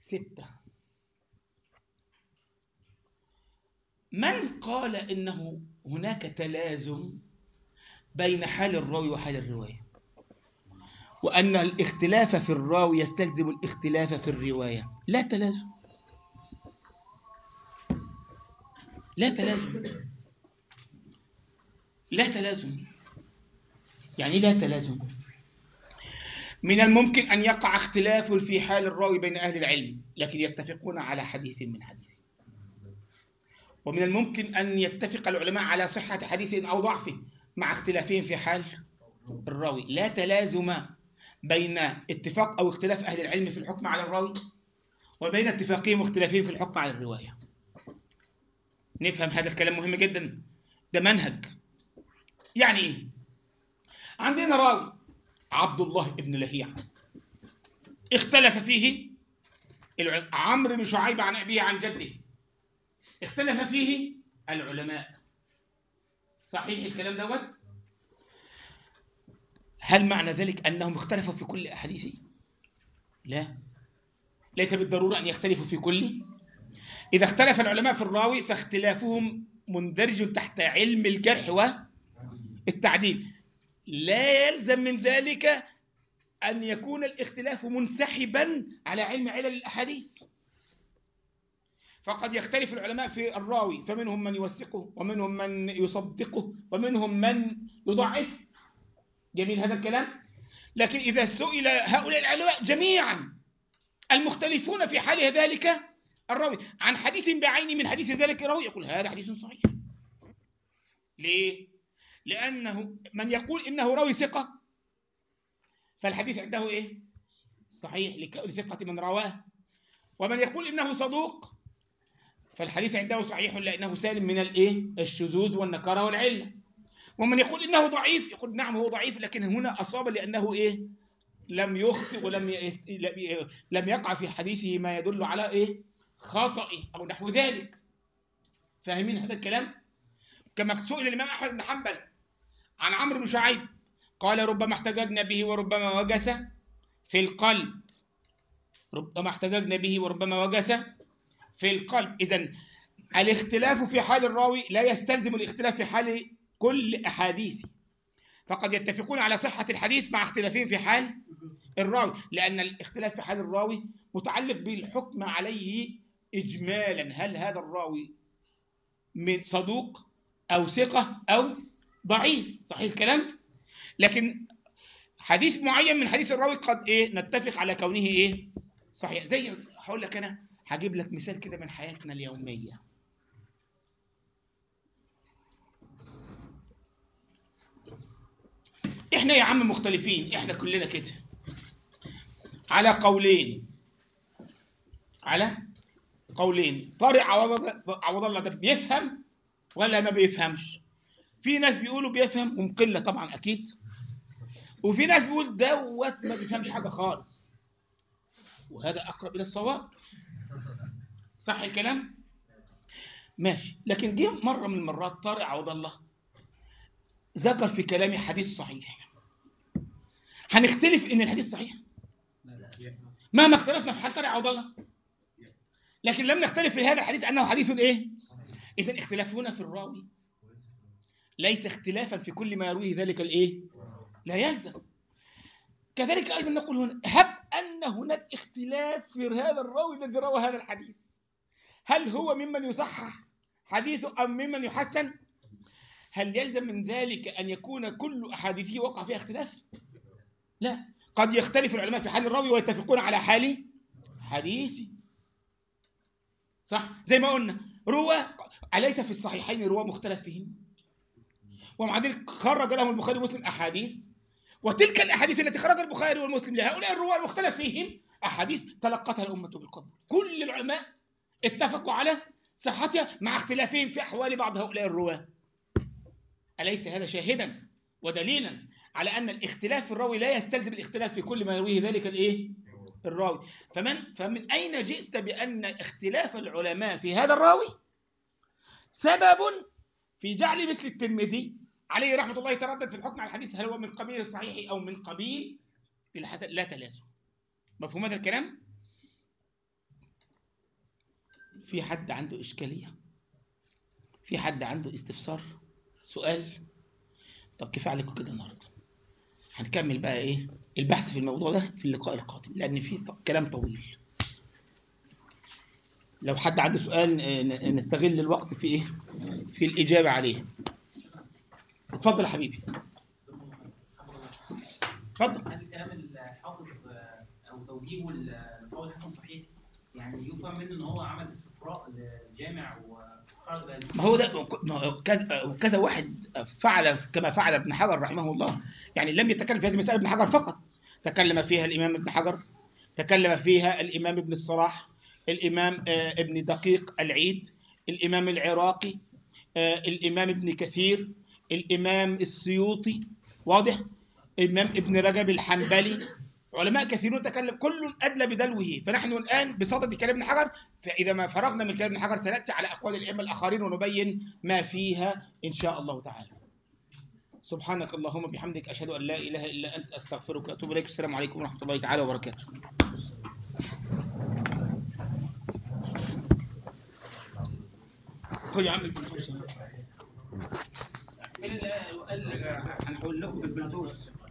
ستة، من قال إنه هناك تلازم بين حال الراوي وحال الرواية، وأن الاختلاف في الراوي يستلزم الاختلاف في الرواية. لا تلازم، لا تلازم، لا تلازم. يعني لا تلازم. من الممكن أن يقع اختلاف في حال الراوي بين أهل العلم لكن يتفقون على حديث من حديثه، ومن الممكن أن يتفق العلماء على صحة حديث أو ضعفه مع اختلافهم في حال الراوي. لا تلازم بين اتفاق أو اختلاف أهل العلم في الحكم على الراوي وبين اتفاقهم واختلافهم في الحكم على الرواية. نفهم هذا الكلام مهم جدا، ده منهج. يعني إيه؟ عندنا راوي عبد الله بن لهيعة اختلف فيه عمرو بن شعيب عن أبيه عن جده، اختلف فيه العلماء. صحيح الكلام دوت؟ هل معنى ذلك أنهم اختلفوا في كل أحاديثه؟ لا، ليس بالضرورة أن يختلفوا في كل. إذا اختلف العلماء في الراوي فاختلافهم مندرج تحت علم الجرح والتعديل، لا يلزم من ذلك أن يكون الاختلاف منسحبا على علم علل الأحاديث. فقد يختلف العلماء في الراوي، فمنهم من يوثقه ومنهم من يصدقه ومنهم من يضعفه. جميل هذا الكلام. لكن إذا سئل هؤلاء العلماء جميعا المختلفون في حال ذلك الراوي عن حديث بعينه من حديث ذلك الراوي، يقول هذا حديث صحيح. ليه؟ لأنه من يقول إنه راوي ثقة فالحديث عنده إيه؟ صحيح لثقة من رواه. ومن يقول إنه صدوق فالحديث عنده صحيح لأنه سالم من الإيه؟ الشذوذ والنكارة والعلة. ومن يقول إنه ضعيف يقول نعم هو ضعيف لكن هنا أصاب لأنه إيه؟ لم يخطئ ولم يست... لم يقع في حديثه ما يدل على إيه؟ خطأ أو نحو ذلك. فاهمين هذا الكلام؟ كما سئل الإمام أحمد بن حنبل عن عمرو بن شعيب قال ربما احتججنا به وربما وجس في القلب، ربما احتججنا به وربما وجس في القلب. إذن الاختلاف في حال الراوي لا يستلزم الاختلاف في حال كل أحاديثه، فقد يتفقون على صحة الحديث مع اختلافهم في حال الراوي، لأن الاختلاف في حال الراوي متعلق بالحكم عليه إجمالا، هل هذا الراوي من صدوق أو ثقة أو ضعيف. صحيح الكلام؟ لكن حديث معين من حديث الراوي قد إيه نتفق على كونه إيه صحيح. زي هقول لك أنا هجيب لك مثال كده من حياتنا اليومية. إحنا يا عم مختلفين، إحنا كلنا كده على قولين، على قولين. طارق عوض الله ده بيفهم ولا ما بيفهمش؟ في ناس بيقولوا بيفهم هم قلة طبعا أكيد، وفي ناس بيقول دوت ما بيفهمش حاجة خالص، وهذا أقرب إلى الصواب. صح الكلام؟ ماشي. لكن جه مرة من المرات طارق عوض الله ذكر في كلامي حديث صحيح، هنختلف إن الحديث صحيح مهما اختلفنا في حال طارق عوض الله، لكن لم نختلف في هذا الحديث أنه حديث إيه؟ إذن اختلافنا في الراوي ليس اختلافا في كل ما يرويه ذلك الإيه؟ لا يلزم. كذلك أيضا نقول هنا هب أن هناك اختلاف في هذا الراوي الذي روى هذا الحديث، هل هو ممن يصحح حديثه أم ممن يحسن؟ هل يلزم من ذلك أن يكون كل أحاديثه وقع فيها اختلاف؟ لا، قد يختلف العلماء في حال الراوي ويتفقون على حال حديثه. صح؟ زي ما قلنا روى أليس في الصحيحين روى مختلف فيهم؟ ومع ذلك خرج لهم البخاري ومسلم أحاديث، وتلك الأحاديث التي خرج البخاري والمسلم لهؤلاء الرواة المختلف فيهم أحاديث تلقتها الأمة بالقبول. كل العلماء اتفقوا على صحتها مع اختلافهم في أحوال بعض هؤلاء الرواة. أليس هذا شاهدا ودليلا على أن الاختلاف في الراوي لا يستلزم الاختلاف في كل ما يرويه ذلك الإيه؟ الراوي. فمن فمن أين جئت بأن اختلاف العلماء في هذا الراوي سبب في جعل مثل الترمذي عليه رحمة الله يتردد في الحكم على الحديث هل هو من قبيل الصحيح أو من قبيل الحسن؟ لا تلازم. مفهوم هذا الكلام؟ في حد عنده إشكالية؟ في حد عنده استفسار؟ سؤال؟ طب كفايه عليكم كده النهارده. هنكمل بقى ايه البحث في الموضوع ده في اللقاء القادم، لان فيه ط- كلام طويل. لو حد عنده سؤال آه، ن- نستغل الوقت في ايه في الاجابه عليه. اتفضل يا حبيبي. اتفضل. هل كلام الحافظ آه، او توجيهه لقول الحسن صحيح؟ يعني يفهم منه ان هو عمل استقراء للجامع وخرج بهذه. ما هو ده ما هو كذا كذا واحد فعل كما فعل ابن حجر رحمه الله. يعني لم يتكلم في هذه المسألة ابن حجر فقط، تكلم فيها الإمام ابن حجر، تكلم فيها الإمام ابن الصلاح، الإمام آه، ابن دقيق العيد، الإمام العراقي، آه، الإمام ابن كثير، الإمام السيوطي، واضح؟ الإمام ابن رجب الحنبلي. علماء كثيرون تكلم، كل أدلى بدلوه. فنحن الآن بصدد كلام ابن حجر، فإذا ما فرغنا من كلام ابن حجر سنأتي على أقوال الأئمة الآخرين ونبين ما فيها إن شاء الله تعالى. سبحانك اللهم بحمدك، أشهد أن لا إله إلا أنت، أستغفرك وأتوب إليك. السلام عليكم ورحمة الله تعالى وبركاته. خذ يا عم البلوتوث. فين اللي قال؟ هنحول لكم بالبلوتوث.